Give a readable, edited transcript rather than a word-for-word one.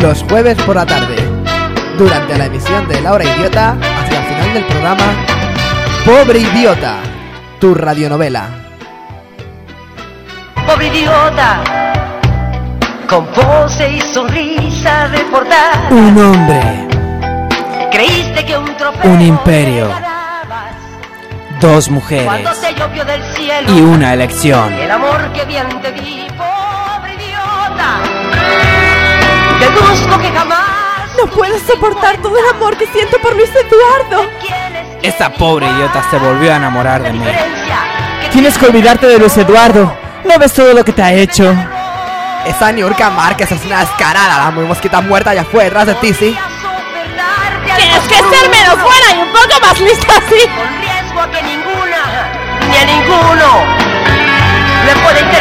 los jueves por la tarde, durante la emisión de La Hora Idiota, hacia el final del programa Pobre Idiota, tu radionovela. Pobre idiota, con pose y sonrisa de portada. Un hombre, creíste que un trofeo, un imperio, dos mujeres cuando te llovió del cielo y una elección. el amor que bien te di. Pobre idiota, deduzco que jamás no puedo soportar todo el amor que siento por Luis Eduardo. Esta pobre idiota se volvió a enamorar de mí. Tienes que olvidarte de Luis Eduardo. ¿No ves todo lo que te ha hecho? Esa Niurka Márquez es una descarada, la muy mosquita muerta ya fue detrás de ti, ¿sí? Tienes que ser menos buena y un poco más lista, sí. Con riesgo a que ninguna, ni a ninguno le puede